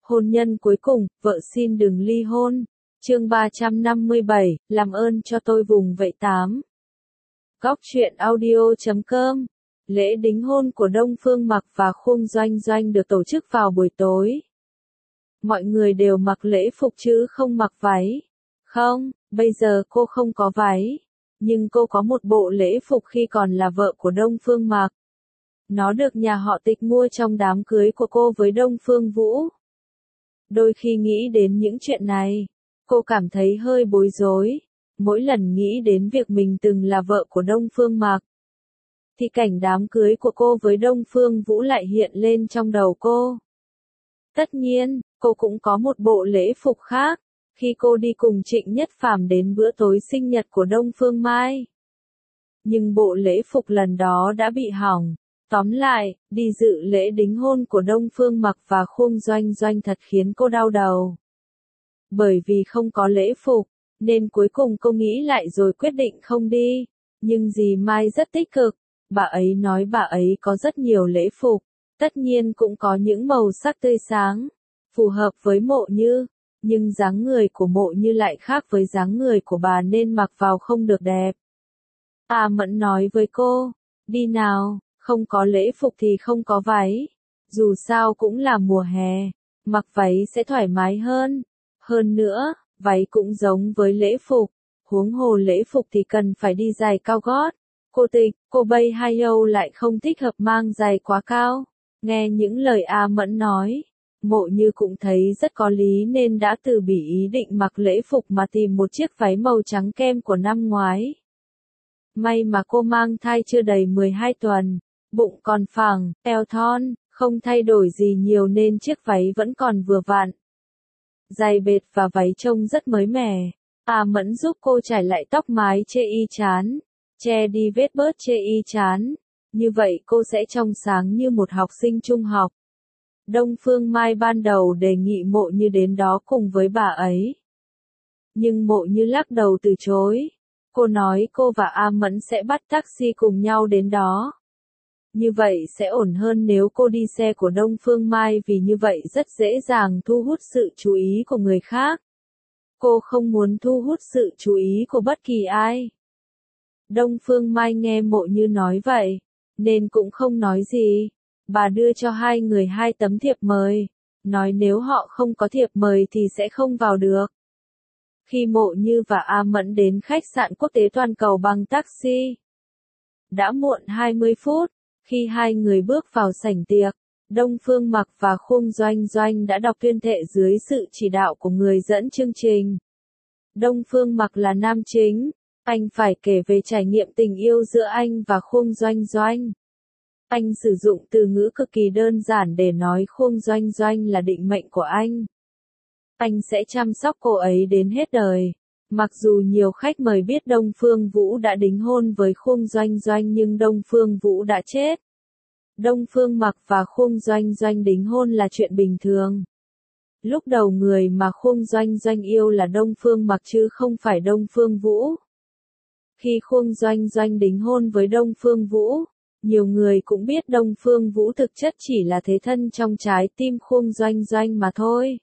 Hôn nhân cuối cùng, vợ xin đừng ly hôn. Chương 357, làm ơn cho tôi vùng vẫy 8. Góc truyện audio.com. Lễ đính hôn của Đông Phương Mặc và Khung Doanh Doanh được tổ chức vào buổi tối. Mọi người đều mặc lễ phục chứ không mặc váy. Không, bây giờ cô không có váy. Nhưng cô có một bộ lễ phục khi còn là vợ của Đông Phương Mặc. Nó được nhà họ Tịch mua trong đám cưới của cô với Đông Phương Vũ. Đôi khi nghĩ đến những chuyện này, cô cảm thấy hơi bối rối. Mỗi lần nghĩ đến việc mình từng là vợ của Đông Phương Mặc, thì cảnh đám cưới của cô với Đông Phương Vũ lại hiện lên trong đầu cô. Tất nhiên, cô cũng có một bộ lễ phục khác, khi cô đi cùng Trịnh Nhất Phàm đến bữa tối sinh nhật của Đông Phương Mai. Nhưng bộ lễ phục lần đó đã bị hỏng. Tóm lại, đi dự lễ đính hôn của Đông Phương Mặc và Khung Doanh Doanh thật khiến cô đau đầu. Bởi vì không có lễ phục, nên cuối cùng cô nghĩ lại rồi quyết định không đi. Nhưng dì Mai rất tích cực, bà ấy nói bà ấy có rất nhiều lễ phục, tất nhiên cũng có những màu sắc tươi sáng, phù hợp với Mộ Như, nhưng dáng người của Mộ Như lại khác với dáng người của bà nên mặc vào không được đẹp. A Mẫn nói với cô, đi nào, không có lễ phục thì không có váy, dù sao cũng là mùa hè, mặc váy sẽ thoải mái hơn. Hơn nữa, váy cũng giống với lễ phục, huống hồ lễ phục thì cần phải đi giày cao gót. Cô Tịch, cô Bay Hayo lại không thích hợp mang giày quá cao. Nghe những lời A Mẫn nói, Mộ Như cũng thấy rất có lý nên đã từ bỏ ý định mặc lễ phục mà tìm một chiếc váy màu trắng kem của năm ngoái. May mà cô mang thai chưa đầy 12 tuần, bụng còn phẳng, eo thon, không thay đổi gì nhiều nên chiếc váy vẫn còn vừa vặn. Giày bệt và váy trông rất mới mẻ. A Mẫn giúp cô trải lại tóc mái chê y chán, che đi vết bớt chê y chán. Như vậy cô sẽ trong sáng như một học sinh trung học. Đông Phương Mai ban đầu đề nghị Mộ Như đến đó cùng với bà ấy. Nhưng Mộ Như lắc đầu từ chối. Cô nói cô và A Mẫn sẽ bắt taxi cùng nhau đến đó. Như vậy sẽ ổn hơn nếu cô đi xe của Đông Phương Mai vì như vậy rất dễ dàng thu hút sự chú ý của người khác. Cô không muốn thu hút sự chú ý của bất kỳ ai. Đông Phương Mai nghe Mộ Như nói vậy, nên cũng không nói gì. Bà đưa cho hai người 2 tấm thiệp mời, nói nếu họ không có thiệp mời thì sẽ không vào được. Khi Mộ Như và A Mẫn đến khách sạn quốc tế toàn cầu bằng taxi, đã muộn 20 phút, khi hai người bước vào sảnh tiệc, Đông Phương Mặc và Khung Doanh Doanh đã đọc tuyên thệ dưới sự chỉ đạo của người dẫn chương trình. Đông Phương Mặc là nam chính, anh phải kể về trải nghiệm tình yêu giữa anh và Khung Doanh Doanh. Anh sử dụng từ ngữ cực kỳ đơn giản để nói Khung Doanh Doanh là định mệnh của anh. Anh sẽ chăm sóc cô ấy đến hết đời. Mặc dù nhiều khách mời biết Đông Phương Vũ đã đính hôn với Khung Doanh Doanh nhưng Đông Phương Vũ đã chết. Đông Phương Mặc và Khung Doanh Doanh đính hôn là chuyện bình thường. Lúc đầu người mà Khung Doanh Doanh yêu là Đông Phương Mặc chứ không phải Đông Phương Vũ. Khi Khung Doanh Doanh đính hôn với Đông Phương Vũ, nhiều người cũng biết Đông Phương Vũ thực chất chỉ là thế thân trong trái tim Khung Doanh Doanh mà thôi.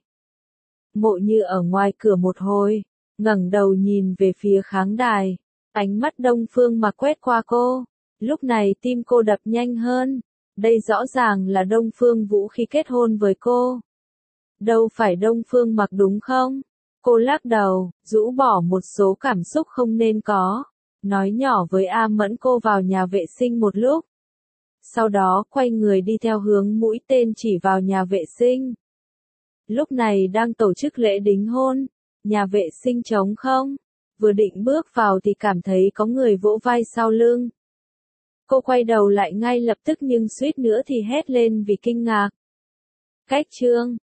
Mộ Như ở ngoài cửa một hồi, ngẩng đầu nhìn về phía khán đài, ánh mắt Đông Phương Mặc quét qua cô. Lúc này tim cô đập nhanh hơn. Đây rõ ràng là Đông Phương Vũ khi kết hôn với cô. Đâu phải Đông Phương Mặc đúng không? Cô lắc đầu, rũ bỏ một số cảm xúc không nên có, nói nhỏ với A Mẫn cô vào nhà vệ sinh một lúc. Sau đó quay người đi theo hướng mũi tên chỉ vào nhà vệ sinh. Lúc này đang tổ chức lễ đính hôn, nhà vệ sinh trống không. Vừa định bước vào thì cảm thấy có người vỗ vai sau lưng. Cô quay đầu lại ngay lập tức nhưng suýt nữa thì hét lên vì kinh ngạc. Cách chương